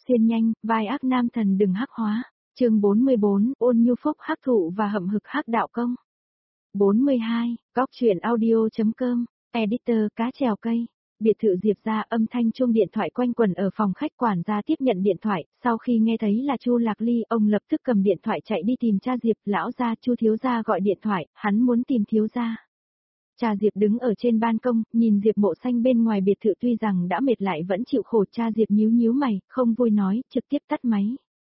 xuyên nhanh, vai ác nam thần đừng hắc hóa. Chương 44, ôn nhu phúc hắc thụ và hậm hực hắc đạo công. 42, góc truyện audio.com, editor cá trèo cây. Biệt thự Diệp gia, âm thanh chuông điện thoại quanh quẩn ở phòng khách. Quản gia tiếp nhận điện thoại, sau khi nghe thấy là Chu Lạc Ly, ông lập tức cầm điện thoại chạy đi tìm cha Diệp. Lão gia, Chu thiếu gia gọi điện thoại, hắn muốn tìm thiếu gia. Cha Diệp đứng ở trên ban công, nhìn Diệp Mộ Xanh bên ngoài biệt thự, tuy rằng đã mệt lại vẫn chịu khổ. Cha Diệp nhíu nhíu mày, không vui nói, trực tiếp tắt máy.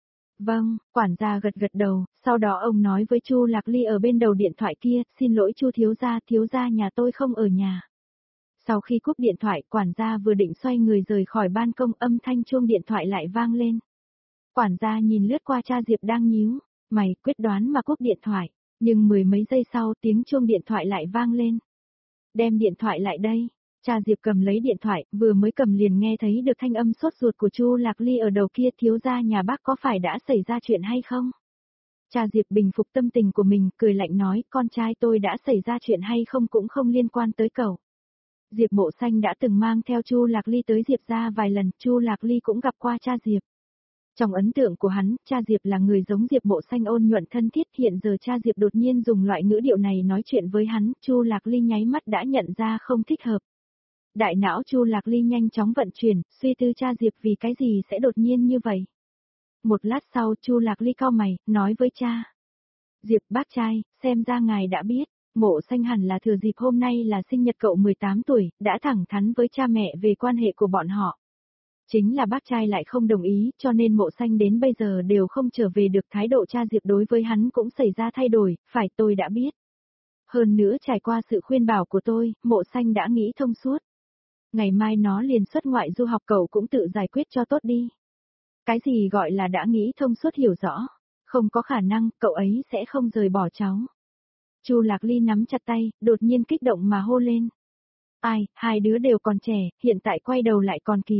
Vâng, quản gia gật gật đầu, sau đó ông nói với Chu Lạc Ly ở bên đầu điện thoại kia, xin lỗi Chu thiếu gia nhà tôi không ở nhà. Sau khi cúp điện thoại, quản gia vừa định xoay người rời khỏi ban công, âm thanh chuông điện thoại lại vang lên. Quản gia nhìn lướt qua cha Diệp đang nhíu mày, quyết đoán mà cúp điện thoại, nhưng mười mấy giây sau tiếng chuông điện thoại lại vang lên. Đem điện thoại lại đây. Cha Diệp cầm lấy điện thoại, vừa mới cầm liền nghe thấy được thanh âm sốt ruột của Chu Lạc Ly ở đầu kia. Thiếu gia nhà bác có phải đã xảy ra chuyện hay không? Cha Diệp bình phục tâm tình của mình, cười lạnh nói, con trai tôi đã xảy ra chuyện hay không cũng không liên quan tới cậu. Diệp Mộ Xanh đã từng mang theo Chu Lạc Ly tới Diệp gia vài lần, Chu Lạc Ly cũng gặp qua cha Diệp. Trong ấn tượng của hắn, cha Diệp là người giống Diệp Mộ Xanh, ôn nhuận thân thiết. Hiện giờ cha Diệp đột nhiên dùng loại ngữ điệu này nói chuyện với hắn, Chu Lạc Ly nháy mắt đã nhận ra không thích hợp. Đại não Chu Lạc Ly nhanh chóng vận chuyển, suy tư cha Diệp vì cái gì sẽ đột nhiên như vậy. Một lát sau Chu Lạc Ly cau mày, nói với cha. Diệp bác trai, xem ra ngài đã biết, Mộ Xanh hẳn là thừa dịp hôm nay là sinh nhật cậu 18 tuổi, đã thẳng thắn với cha mẹ về quan hệ của bọn họ. Chính là bác trai lại không đồng ý, cho nên Mộ Xanh đến bây giờ đều không trở về được. Thái độ cha Diệp đối với hắn cũng xảy ra thay đổi, phải, tôi đã biết. Hơn nữa trải qua sự khuyên bảo của tôi, Mộ Xanh đã nghĩ thông suốt. Ngày mai nó liền xuất ngoại du học, cậu cũng tự giải quyết cho tốt đi. Cái gì gọi là đã nghĩ thông suốt, hiểu rõ? Không có khả năng, cậu ấy sẽ không rời bỏ cháu. Chu Lạc Ly nắm chặt tay, đột nhiên kích động mà hô lên. Ai, hai đứa đều còn trẻ, hiện tại quay đầu lại còn kịp.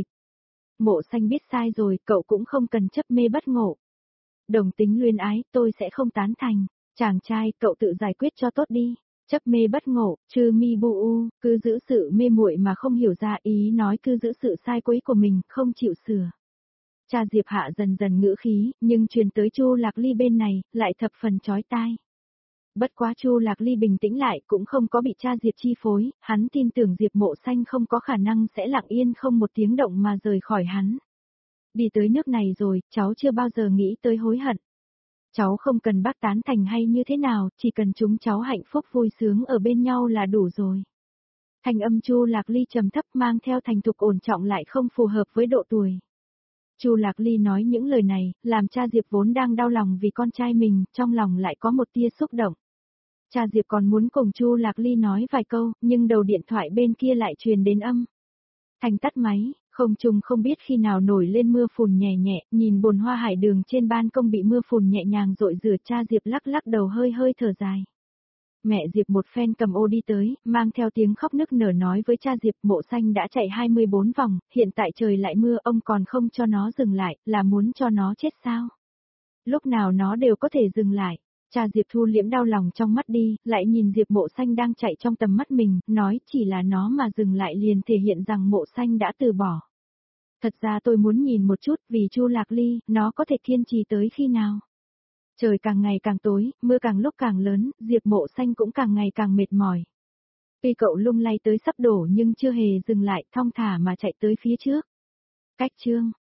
Mộ Xanh biết sai rồi, cậu cũng không cần chấp mê bất ngộ. Đồng tính luyến ái, tôi sẽ không tán thành. Chàng trai, cậu tự giải quyết cho tốt đi. Chấp mê bất ngộ, trừ mi bu u, cứ giữ sự mê muội mà không hiểu ra, ý nói cứ giữ sự sai quấy của mình, không chịu sửa. Cha Diệp hạ dần dần ngữ khí, nhưng truyền tới Chu Lạc Ly bên này, lại thập phần chói tai. Bất quá Chu Lạc Ly bình tĩnh lại, cũng không có bị cha Diệp chi phối, hắn tin tưởng Diệp Mộ Xanh không có khả năng sẽ lặng yên không một tiếng động mà rời khỏi hắn. Đi tới nước này rồi, cháu chưa bao giờ nghĩ tới hối hận. Cháu không cần bác tán thành hay như thế nào, chỉ cần chúng cháu hạnh phúc vui sướng ở bên nhau là đủ rồi. Thanh âm Chu Lạc Ly trầm thấp, mang theo thành thục ổn trọng lại không phù hợp với độ tuổi. Chu Lạc Ly nói những lời này, làm cha Diệp vốn đang đau lòng vì con trai mình, trong lòng lại có một tia xúc động. Cha Diệp còn muốn cùng Chu Lạc Ly nói vài câu, nhưng đầu điện thoại bên kia lại truyền đến âm thanh tắt máy. Không trung không biết khi nào nổi lên mưa phùn nhẹ nhẹ, nhìn bồn hoa hải đường trên ban công bị mưa phùn nhẹ nhàng rội rửa, cha Diệp lắc lắc đầu hơi hơi thở dài. Mẹ Diệp một phen cầm ô đi tới, mang theo tiếng khóc nức nở nói với cha Diệp, Mộ Xanh đã chạy 24 vòng, hiện tại trời lại mưa, ông còn không cho nó dừng lại, là muốn cho nó chết sao? Lúc nào nó đều có thể dừng lại. Cha Diệp thu liễm đau lòng trong mắt đi, lại nhìn Diệp Mộ Xanh đang chạy trong tầm mắt mình, nói chỉ là nó mà dừng lại liền thể hiện rằng Mộ Xanh đã từ bỏ. Thật ra tôi muốn nhìn một chút, vì Chu Lạc Ly, nó có thể kiên trì tới khi nào. Trời càng ngày càng tối, mưa càng lúc càng lớn, Diệp Mộ Xanh cũng càng ngày càng mệt mỏi. Tuy cậu lung lay tới sắp đổ nhưng chưa hề dừng lại, thong thả mà chạy tới phía trước. Cách chương